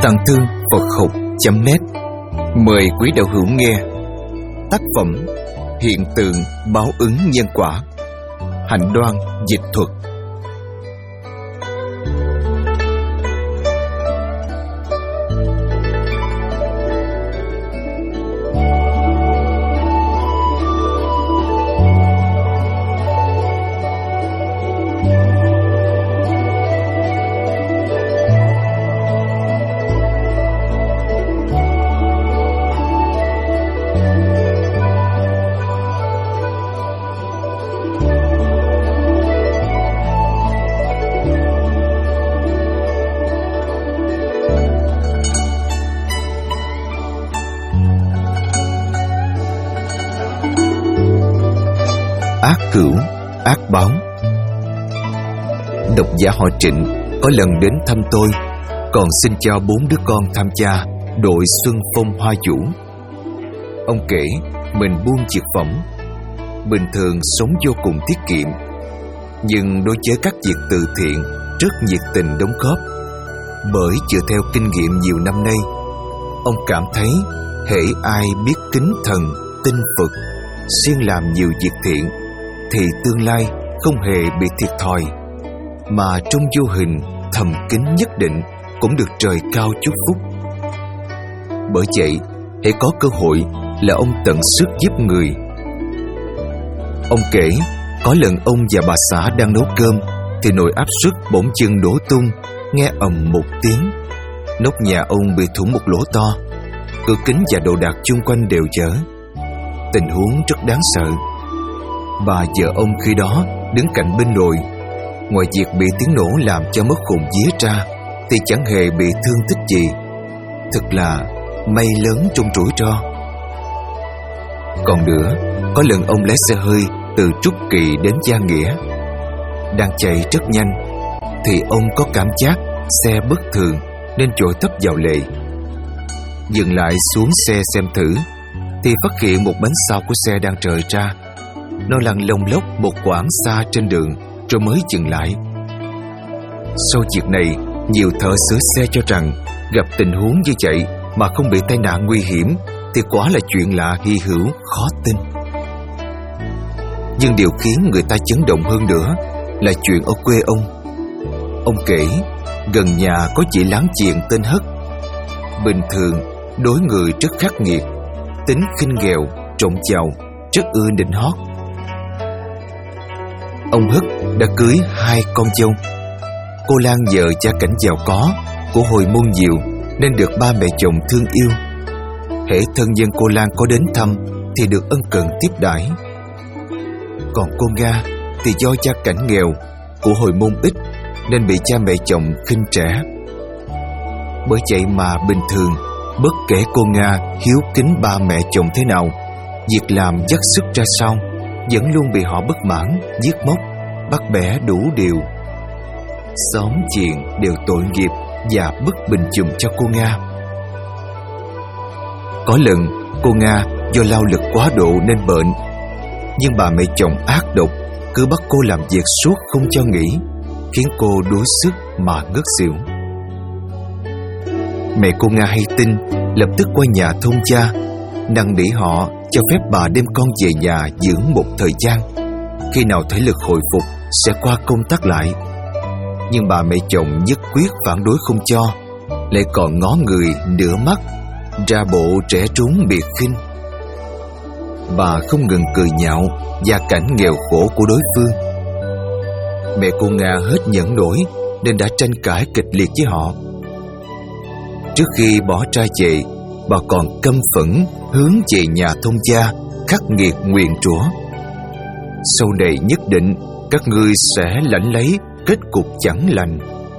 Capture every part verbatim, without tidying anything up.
Tàng Thư Phật Học chấm net mời quý đạo hữu nghe tác phẩm Hiện tượng báo ứng nhân quả, Hạnh Đoan dịch thuật. Ác cửu, ác báo. Độc giả họ Trịnh có lần đến thăm tôi, còn xin cho bốn đứa con tham gia đội Xuân Phong Hoa Vũ. Ông kể mình buôn dược phẩm, bình thường sống vô cùng tiết kiệm, nhưng đối với các việc từ thiện rất nhiệt tình đóng góp. Bởi dựa theo kinh nghiệm nhiều năm nay, ông cảm thấy hễ ai biết kính thần, tin Phật, siêng làm nhiều việc thiện thì tương lai không hề bị thiệt thòi, mà trong vô hình thầm kín nhất định cũng được trời cao chúc phúc. Bởi vậy, hễ có cơ hội là ông tận sức giúp người. Ông kể có lần ông và bà xã đang nấu cơm thì nồi áp suất bỗng chừng đổ tung, nghe ầm một tiếng. Nóc nhà ông bị thủng một lỗ to, cửa kính và đồ đạc chung quanh đều vỡ. Tình huống rất đáng sợ. Bà vợ ông khi đó đứng cạnh bên nồi, ngoài việc bị tiếng nổ làm cho mất hồn vía ra thì chẳng hề bị thương tích gì. Thật là may lớn trong rủi ro. Còn nữa, có lần ông lái xe hơi từ Trúc Kỳ đến Gia Nghĩa. Đang chạy rất nhanh thì ông có cảm giác xe bất thường nên vội tấp vào lề. Dừng lại xuống xe xem thử thì phát hiện một bánh sau của xe đang rời ra. Nó lăn lông lốc một quãng xa trên đường rồi mới dừng lại. Sau việc này, nhiều thợ sửa xe cho rằng gặp tình huống như vậy mà không bị tai nạn nguy hiểm thì quả là chuyện lạ hy hữu khó tin. Nhưng điều khiến người ta chấn động hơn nữa là chuyện ở quê ông. Ông kể gần nhà có chị láng giềng tên Hất. Bình thường đối người rất khắc nghiệt, tính khinh nghèo, trộm giàu, rất ưa nịnh hót. Ông Hất đã cưới hai con dâu. Cô Lan vợ gia cảnh giàu có của hồi môn Diệu nên được ba mẹ chồng thương yêu. Hễ thân nhân cô Lan có đến thăm thì được ân cần tiếp đãi. Còn cô Nga thì do gia cảnh nghèo của hồi môn ít nên bị cha mẹ chồng khinh trẻ. Bởi vậy mà bình thường, bất kể cô Nga hiếu kính ba mẹ chồng thế nào, việc làm dắt sức ra sao, vẫn luôn bị họ bất mãn, giết móc, bắt bẻ đủ điều. Xóm chuyện đều tội nghiệp và bất bình chùm cho cô Nga. Có lần cô Nga do lao lực quá độ nên bệnh, nhưng bà mẹ chồng ác độc cứ bắt cô làm việc suốt không cho nghỉ, khiến cô đuối sức mà ngất xỉu. Mẹ cô Nga hay tin, lập tức qua nhà thông gia, năn nỉ họ cho phép bà đem con về nhà dưỡng một thời gian, khi nào thể lực hồi phục sẽ qua công tác lại. Nhưng bà mẹ chồng nhất quyết phản đối không cho, lại còn ngó người nửa mắt, ra bộ trẻ trốn biệt khinh. Bà không ngừng cười nhạo gia cảnh nghèo khổ của đối phương. Mẹ cô Nga hết nhẫn nổi nên đã tranh cãi kịch liệt với họ. Trước khi bỏ trai về, bà còn căm phẫn hướng về nhà thông gia khắc nghiệt nguyền rủa: sau này nhất định các ngươi sẽ lãnh lấy kết cục chẳng lành.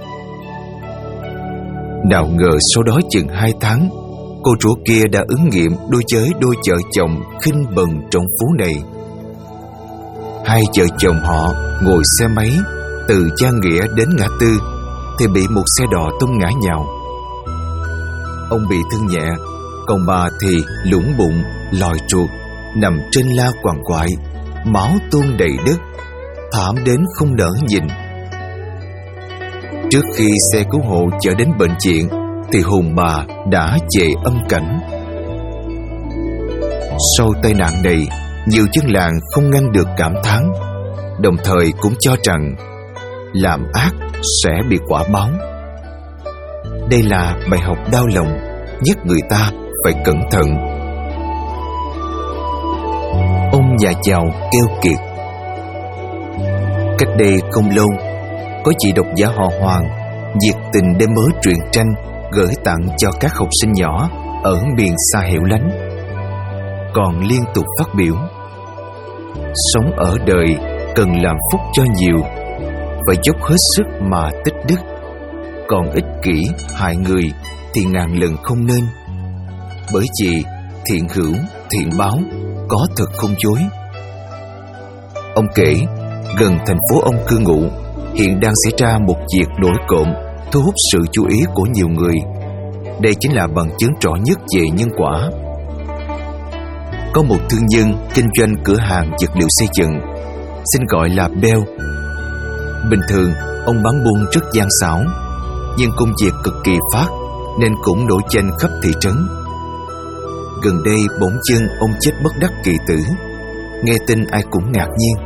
Nào ngờ sau đó chừng hai tháng, cô rủa kia đã ứng nghiệm đối với đôi vợ chồng khinh bần trong phố này. Hai vợ chồng họ ngồi xe máy từ Gia Nghĩa đến ngã tư thì bị một xe đò tông ngã nhào. Ông bị thương nhẹ, còn bà thì lủng bụng, lòi ruột, nằm trên la quằn quại, máu tuôn đầy đất, thảm đến không nỡ nhìn. Trước khi xe cứu hộ chở đến bệnh viện thì hồn bà đã về âm cảnh. Sau tai nạn này, nhiều dân làng không ngăn được cảm thán, đồng thời cũng cho rằng làm ác sẽ bị quả báo. Đây là bài học đau lòng, nhắc người ta phải cẩn thận. Ông nhà giàu keo kiệt. Cách đây không lâu, có chị độc giả họ Hoàng nhiệt tình đem mớ truyện tranh gửi tặng cho các học sinh nhỏ ở miền xa hẻo lánh, còn liên tục phát biểu: sống ở đời cần làm phúc cho nhiều, phải dốc hết sức mà tích đức, còn ích kỷ hại người thì ngàn lần không nên. Bởi vì thiện hữu thiện báo, có thật không dối. Ông kể gần thành phố ông cư ngụ hiện đang xảy ra một việc nổi cộm thu hút sự chú ý của nhiều người. Đây chính là bằng chứng rõ nhất về nhân quả. Có một thương nhân kinh doanh cửa hàng vật liệu xây dựng, xin gọi là Bell. Bình thường ông bán buôn rất gian xảo, nhưng công việc cực kỳ phát nên cũng nổi danh khắp thị trấn. Gần đây bỗng dưng ông chết bất đắc kỳ tử. Nghe tin ai cũng ngạc nhiên.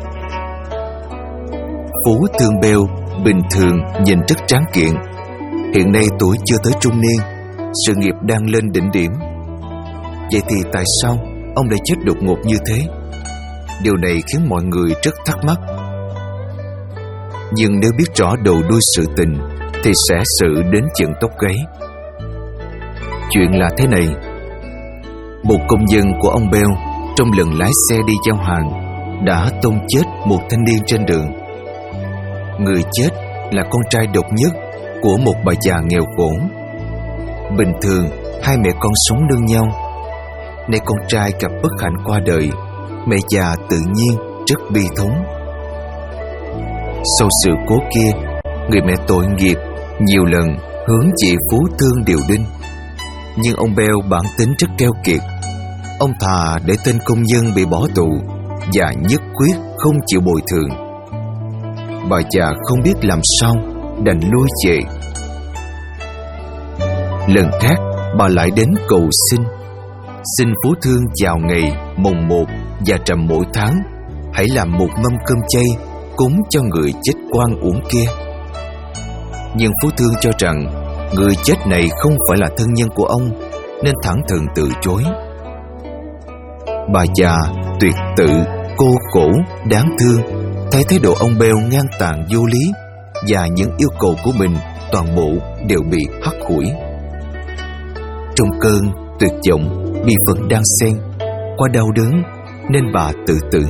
Phú thương Bell bình thường nhìn rất tráng kiện, hiện nay tuổi chưa tới trung niên, sự nghiệp đang lên đỉnh điểm. Vậy thì tại sao ông lại chết đột ngột như thế? Điều này khiến mọi người rất thắc mắc. Nhưng nếu biết rõ đầu đuôi sự tình thì sẽ sự đến chừng tóc gáy. Chuyện là thế này. Một công nhân của ông Bell trong lần lái xe đi giao hàng đã tông chết một thanh niên trên đường. Người chết là con trai độc nhất của một bà già nghèo khổ. Bình thường hai mẹ con sống nương nhau. Nay con trai gặp bất hạnh qua đời, mẹ già tự nhiên rất bi thống. Sau sự cố kia, người mẹ tội nghiệp nhiều lần hướng chị Phú thương điều đinh. Nhưng ông Bell bản tính rất keo kiệt. Ông thà để tên công nhân bị bỏ tù và nhất quyết không chịu bồi thường. Bà già không biết làm sao, đành lui về. Lần khác bà lại đến cầu xin, xin Phú thương vào ngày mồng một và trầm mỗi tháng hãy làm một mâm cơm chay cúng cho người chết oan uổng kia. Nhưng Phú thương cho rằng người chết này không phải là thân nhân của ông, nên thẳng thừng từ chối. Bà già tuyệt tự, cô khổ, đáng thương, thấy thái độ ông Bell ngang tàn vô lý và những yêu cầu của mình toàn bộ đều bị hắt hủi. Trong cơn tuyệt vọng, bi phẫn đang xen qua đau đớn nên bà tự tử.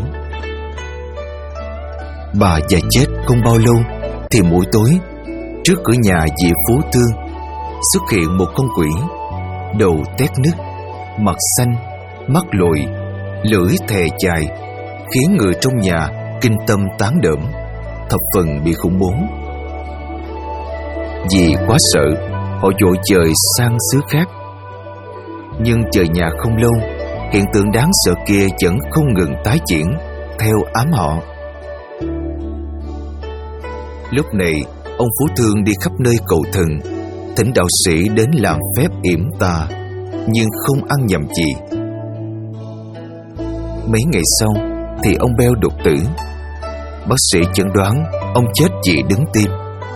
Bà già chết không bao lâu thì buổi tối, trước cửa nhà vị Phú thương xuất hiện một con quỷ, đầu tét nứt, mặt xanh, mắt lồi, lưỡi thè dài, khiến người trong nhà kinh tâm tán đỡm, thập phần bị khủng bố. Vì quá sợ, họ vội dời sang xứ khác. Nhưng trời nhà không lâu, hiện tượng đáng sợ kia vẫn không ngừng tái diễn theo ám họ. Lúc này, ông Phú thương đi khắp nơi cầu thần, thỉnh đạo sĩ đến làm phép yểm tà, nhưng không ăn nhầm gì. Mấy ngày sau thì ông Bell đột tử. Bác sĩ chẩn đoán ông chết vì đứng tim.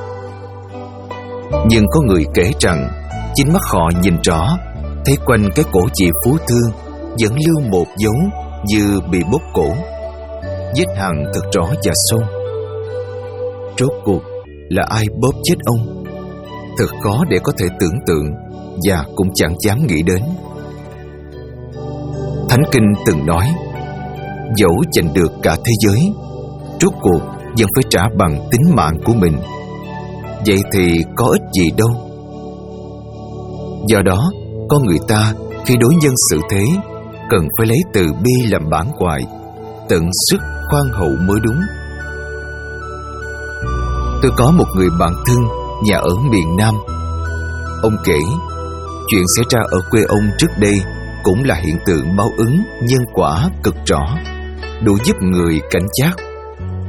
Nhưng có người kể rằng chính mắt họ nhìn rõ, thấy quanh cái cổ chị Phú thương vẫn lưu một dấu như bị bóp cổ, vết hằn thật rõ và sâu. Rốt cuộc là ai bóp chết ông? Thật khó để có thể tưởng tượng và cũng chẳng dám nghĩ đến. Thánh Kinh từng nói, dẫu giành được cả thế giới, rốt cuộc vẫn phải trả bằng tính mạng của mình. Vậy thì có ích gì đâu. Do đó, con người ta khi đối nhân xử thế cần phải lấy từ bi làm bản hoại, tận sức khoan hậu mới đúng. Tôi có một người bạn thân nhà ở miền Nam. Ông kể chuyện xảy ra ở quê ông trước đây cũng là hiện tượng báo ứng nhân quả cực rõ, đủ giúp người cảnh giác.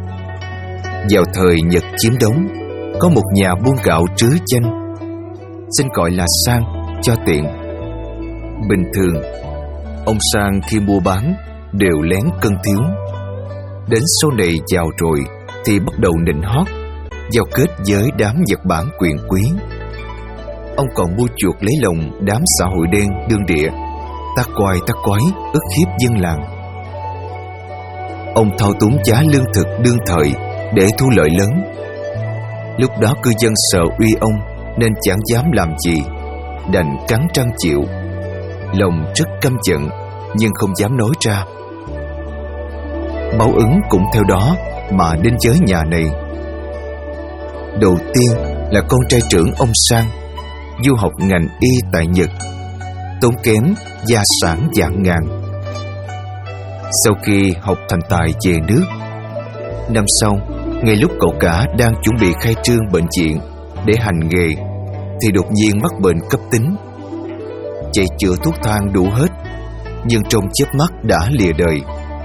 Vào thời Nhật chiếm đóng, có một nhà buôn gạo trứ danh. xin gọi là Sang cho tiện. Bình thường, ông Sang khi mua bán đều lén cân thiếu. Đến số này giàu rồi thì bắt đầu nịnh hót, giao kết với đám Nhật Bản quyền quý. Ông còn mua chuộc lấy lòng đám xã hội đen đương địa, tác quai tác quái, ức hiếp dân làng. Ông thao túng giá lương thực đương thời để thu lợi lớn. Lúc đó cư dân sợ uy ông nên chẳng dám làm gì, đành cắn răng chịu. Lòng rất căm giận nhưng không dám nói ra. Báo ứng cũng theo đó mà đến với nhà này. Đầu tiên là con trai trưởng ông Sang du học ngành y tại Nhật, tốn kém gia sản vạn ngàn. Sau khi học thành tài về nước, năm sau, ngay lúc cậu cả đang chuẩn bị khai trương bệnh viện để hành nghề thì đột nhiên mắc bệnh cấp tính. Chạy chữa thuốc thang đủ hết, nhưng trong chớp mắt đã lìa đời.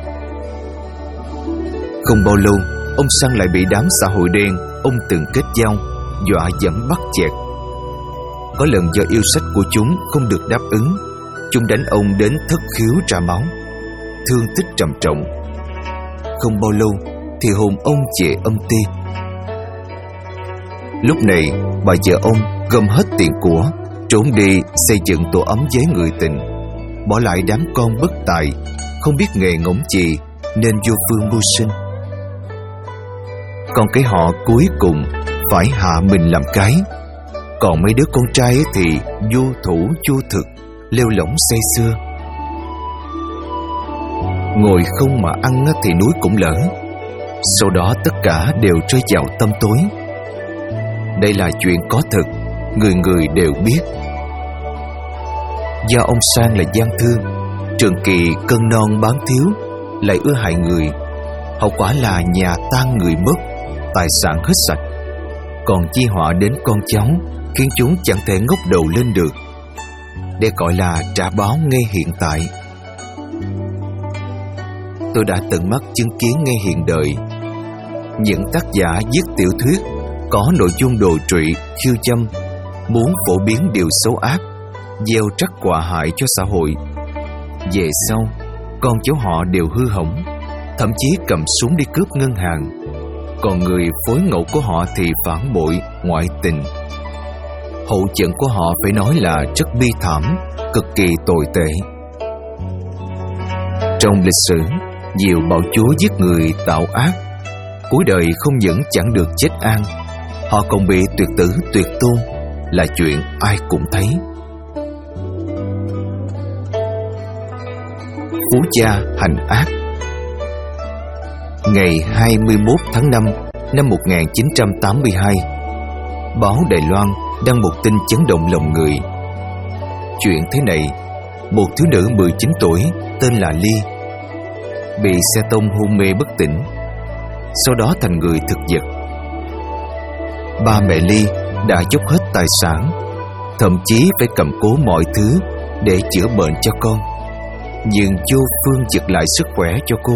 Không bao lâu, ông Sang lại bị đám xã hội đen ông từng kết giao dọa dẫm bắt chẹt. Có lần do yêu sách của chúng không được đáp ứng, chúng đánh ông đến thất khiếu ra máu, thương tích trầm trọng. Không bao lâu thì hồn ông về âm ti. Lúc này bà vợ ông gom hết tiền của, trốn đi xây dựng tổ ấm với người tình, bỏ lại đám con bất tài, không biết nghề ngỗng gì nên vô phương mưu sinh. Còn cái họ cuối cùng phải hạ mình làm cái. Còn mấy đứa con trai thì vô thủ vô thực, lêu lỏng say sưa. Ngồi không mà ăn thì núi cũng lở. Sau đó tất cả đều rơi vào tăm tối. Đây là chuyện có thật, người người đều biết. Do ông Sang là gian thương, trường kỳ cân non bán thiếu, lại ưa hại người. Hậu quả là nhà tan người mất, tài sản hết sạch, còn chi họa đến con cháu, khiến chúng chẳng thể ngóc đầu lên được. Đây gọi là trả báo ngay hiện tại. Tôi đã tận mắt chứng kiến ngay hiện đời những tác giả viết tiểu thuyết có nội dung đồi trụy, khiêu dâm, muốn phổ biến điều xấu ác, gieo rắc họa hại cho xã hội. Về sau, con cháu họ đều hư hỏng, thậm chí cầm súng đi cướp ngân hàng. Còn người phối ngẫu của họ thì phản bội, ngoại tình. Hậu trận của họ phải nói là rất bi thảm, cực kỳ tồi tệ. Trong lịch sử, nhiều bạo chúa giết người tạo ác, cuối đời không những chẳng được chết an, họ còn bị tuyệt tử tuyệt tôn, là chuyện ai cũng thấy. Phú gia hành ác. Ngày hai mươi mốt tháng năm năm một nghìn chín trăm tám mươi hai, báo Đài Loan đăng một tin chấn động lòng người. Chuyện thế này, một thiếu nữ mười chín tuổi tên là Ly bị xe tông hôn mê bất tỉnh, sau đó thành người thực vật. Ba mẹ Ly đã dốc hết tài sản, thậm chí phải cầm cố mọi thứ để chữa bệnh cho con, nhưng vô phương giật lại sức khỏe cho cô.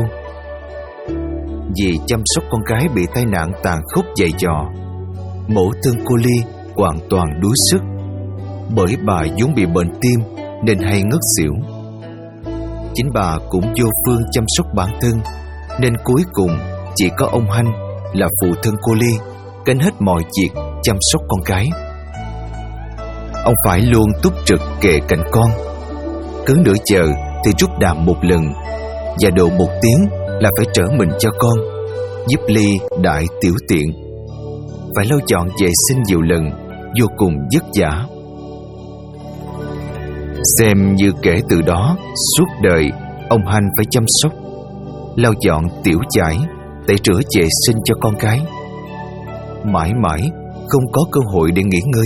Vì chăm sóc con gái bị tai nạn tàn khốc dày dò, mẫu thân cô Ly hoàn toàn đuối sức. Bởi bà vốn bị bệnh tim nên hay ngất xỉu. Chính bà cũng vô phương chăm sóc bản thân, nên cuối cùng chỉ có ông Hanh là phụ thân cô Ly gánh hết mọi việc chăm sóc con gái. Ông phải luôn túc trực kề cạnh con, cứ nửa giờ thì rút đàm một lần, và độ một tiếng là phải trở mình cho con, giúp Ly đại tiểu tiện. Phải lau dọn vệ sinh nhiều lần, vô cùng vất vả. Xem như kể từ đó, suốt đời ông Hanh phải chăm sóc, lau dọn tiểu chải, tẩy rửa vệ sinh cho con cái. Mãi mãi không có cơ hội để nghỉ ngơi.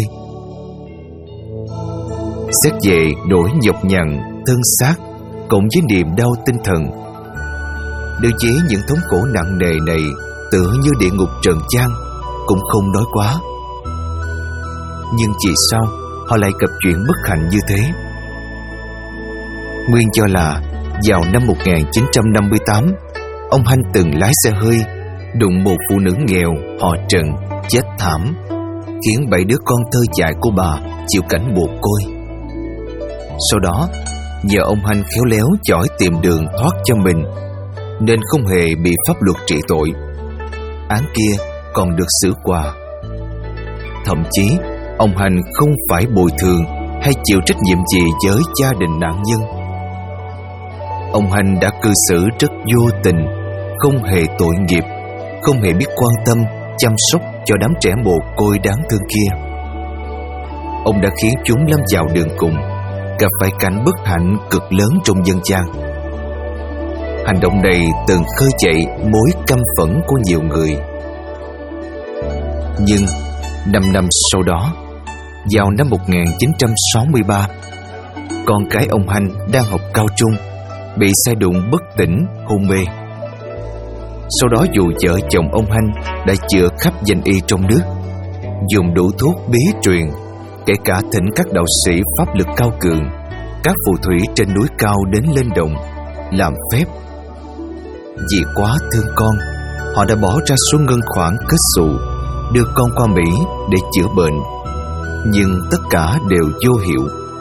Xét về nỗi nhọc nhằn thân xác cộng với niềm đau tinh thần, đối với những thống khổ nặng nề này tựa như địa ngục trần gian, cũng không nói quá. Nhưng vì sao họ lại gặp chuyện bất hạnh như thế? Nguyên do là vào năm một nghìn chín trăm năm mươi tám, ông Hanh từng lái xe hơi đụng một phụ nữ nghèo họ Trần chết thảm. khiến bảy đứa con thơ dại của bà chịu cảnh mồ côi. Sau đó, nhờ ông Hanh khéo léo chỏi tìm đường thoát cho mình, nên không hề bị pháp luật trị tội. Án kia còn được xử quà. Thậm chí, ông Hanh không phải bồi thường hay chịu trách nhiệm gì với gia đình nạn nhân. Ông Hanh đã cư xử rất vô tình, không hề tội nghiệp, không hề biết quan tâm, chăm sóc cho đám trẻ mồ côi đáng thương kia. Ông đã khiến chúng lâm vào đường cùng, gặp phải cảnh bất hạnh cực lớn trong dân gian. Hành động này từng khơi dậy mối căm phẫn của nhiều người. Nhưng năm năm sau đó, vào năm một nghìn chín trăm sáu mươi ba, con cái ông Hanh đang học cao trung bị xe đụng bất tỉnh hôn mê. Sau đó dù vợ chồng ông Hanh đã chữa khắp danh y trong nước, dùng đủ thuốc bí truyền, kể cả thỉnh các đạo sĩ pháp lực cao cường, các phù thủy trên núi cao đến lên đồng làm phép. Vì quá thương con, họ đã bỏ ra số ngân khoản kết xù đưa con qua Mỹ để chữa bệnh, nhưng tất cả đều vô hiệu.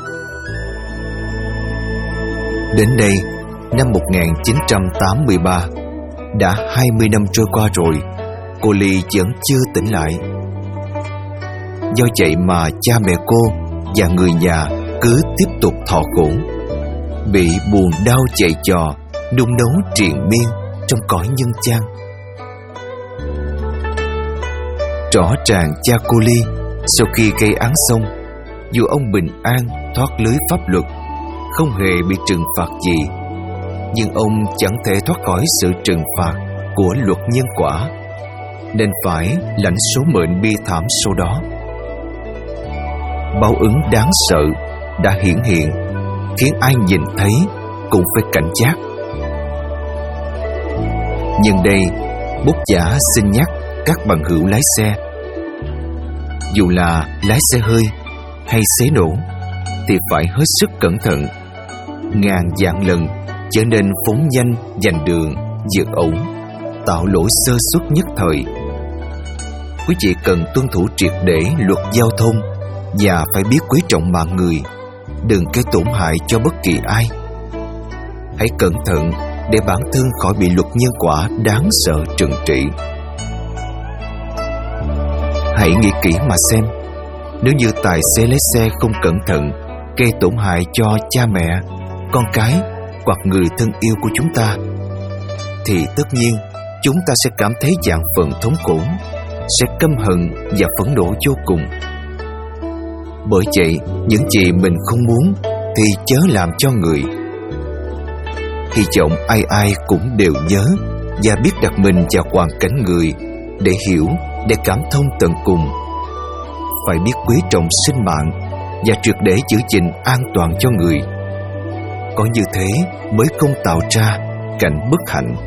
Đến đây, năm một nghìn chín trăm tám mươi ba, đã hai mươi năm trôi qua rồi, cô Ly vẫn chưa tỉnh lại. Do vậy mà cha mẹ cô và người nhà cứ tiếp tục thọ khổ, bị buồn đau chạy trò, nung nấu triền miên trong cõi nhân gian. Rõ ràng cha cô Ly sau khi gây án xong, dù ông bình an thoát lưới pháp luật, không hề bị trừng phạt gì, nhưng ông chẳng thể thoát khỏi sự trừng phạt của luật nhân quả, nên phải lãnh số mệnh bi thảm sau đó. Báo ứng đáng sợ đã hiển hiện, khiến ai nhìn thấy cũng phải cảnh giác. Nhưng đây, bút giả xin nhắc các bằng hữu lái xe, dù là lái xe hơi hay xế nổ, thì phải hết sức cẩn thận, ngàn vạn lần trở nên phóng nhanh giành đường, vượt ẩu, tạo lỗi sơ suất nhất thời. Quý vị cần tuân thủ triệt để luật giao thông và phải biết quý trọng mạng người, đừng gây tổn hại cho bất kỳ ai. Hãy cẩn thận để bản thân khỏi bị luật nhân quả đáng sợ trừng trị. Hãy nghĩ kỹ mà xem, nếu như tài xế lái xe không cẩn thận gây tổn hại cho cha mẹ, con cái hoặc người thân yêu của chúng ta, thì tất nhiên chúng ta sẽ cảm thấy vạn phần thống khổ, sẽ căm hận và phẫn nộ vô cùng. Bởi vậy, những gì mình không muốn thì chớ làm cho người. Hy vọng ai ai cũng đều nhớ và biết đặt mình vào hoàn cảnh người, để hiểu, để cảm thông tận cùng. Phải biết quý trọng sinh mạng và triệt để giữ gìn an toàn cho người. Có như thế mới không tạo ra cảnh bất hạnh.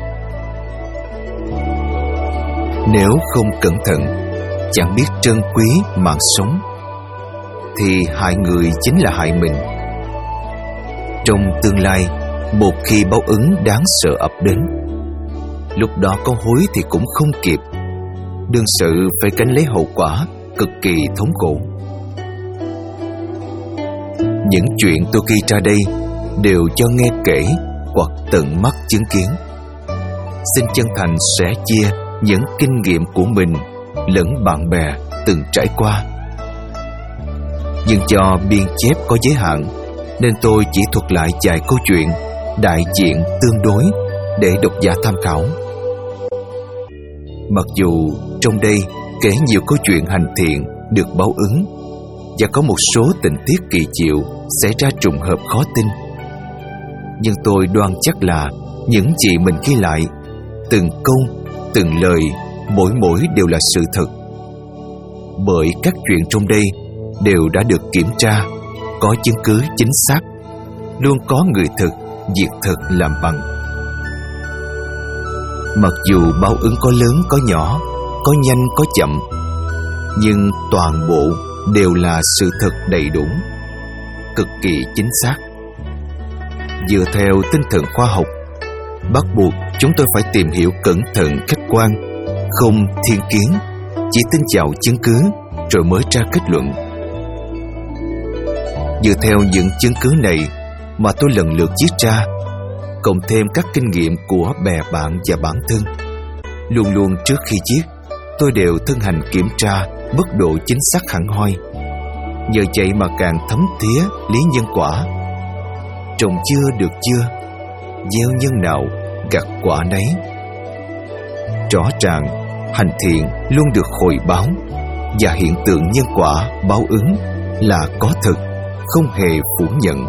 Nếu không cẩn thận, chẳng biết trân quý mạng sống, thì hại người chính là hại mình. Trong tương lai, một khi báo ứng đáng sợ ập đến, lúc đó có hối thì cũng không kịp, đương sự phải gánh lấy hậu quả cực kỳ thống khổ. Những chuyện tôi ghi ra đây đều cho nghe kể hoặc tận mắt chứng kiến. Xin chân thành sẻ chia những kinh nghiệm của mình lẫn bạn bè từng trải qua. Nhưng do biên chép có giới hạn, nên tôi chỉ thuật lại vài câu chuyện đại diện tương đối để độc giả tham khảo. Mặc dù trong đây kể nhiều câu chuyện hành thiện được báo ứng, và có một số tình tiết kỳ diệu xảy ra trùng hợp khó tin, nhưng tôi đoan chắc là những gì mình ghi lại, từng câu, từng lời, mỗi mỗi đều là sự thật. Bởi các chuyện trong đây đều đã được kiểm tra, có chứng cứ chính xác, luôn có người thực, việc thực làm bằng. Mặc dù báo ứng có lớn có nhỏ, có nhanh có chậm, nhưng toàn bộ đều là sự thật đầy đủ, cực kỳ chính xác. Dựa theo tinh thần khoa học, bắt buộc chúng tôi phải tìm hiểu cẩn thận khách quan, không thiên kiến, chỉ tin vào chứng cứ rồi mới ra kết luận. Dựa theo những chứng cứ này mà tôi lần lượt viết ra, cộng thêm các kinh nghiệm của bè bạn và bản thân, luôn luôn trước khi viết, tôi đều thân hành kiểm tra mức độ chính xác hẳn hoi. Nhờ vậy mà càng thấm thía lý nhân quả. Trồng dưa được dưa, gieo nhân nào gặt quả nấy. Rõ ràng hành thiện luôn được hồi báo, và hiện tượng nhân quả báo ứng là có thật, không hề phủ nhận.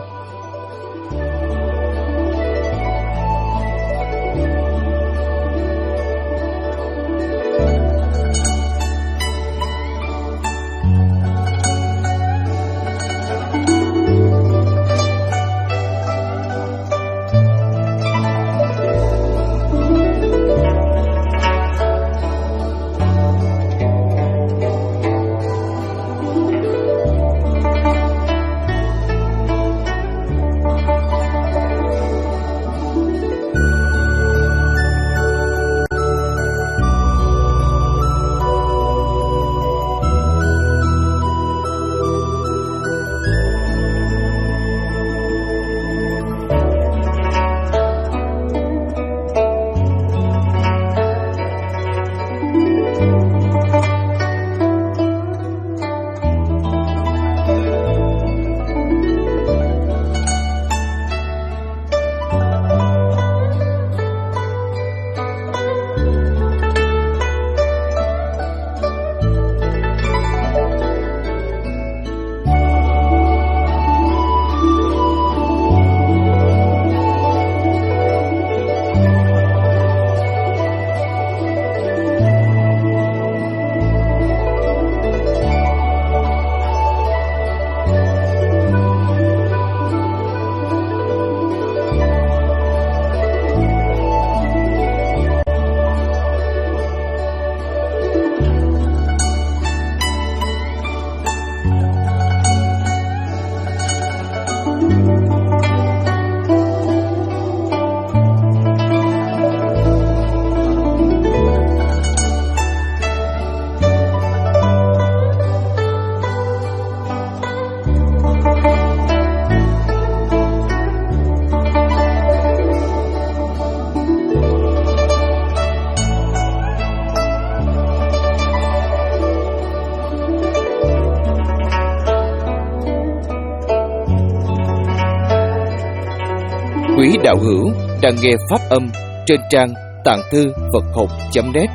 Quý đạo hữu đang nghe pháp âm trên trang tạng thư Phật học chấm net.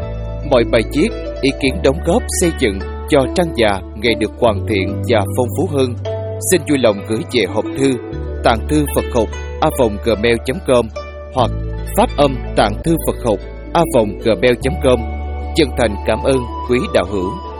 Mọi bài viết, ý kiến đóng góp xây dựng cho trang già ngày được hoàn thiện và phong phú hơn, xin vui lòng gửi về hộp thư tạng thư Phật học a vòng gmail chấm com hoặc pháp âm tạng thư Phật học a vòng gmail chấm com. Chân thành cảm ơn quý đạo hữu.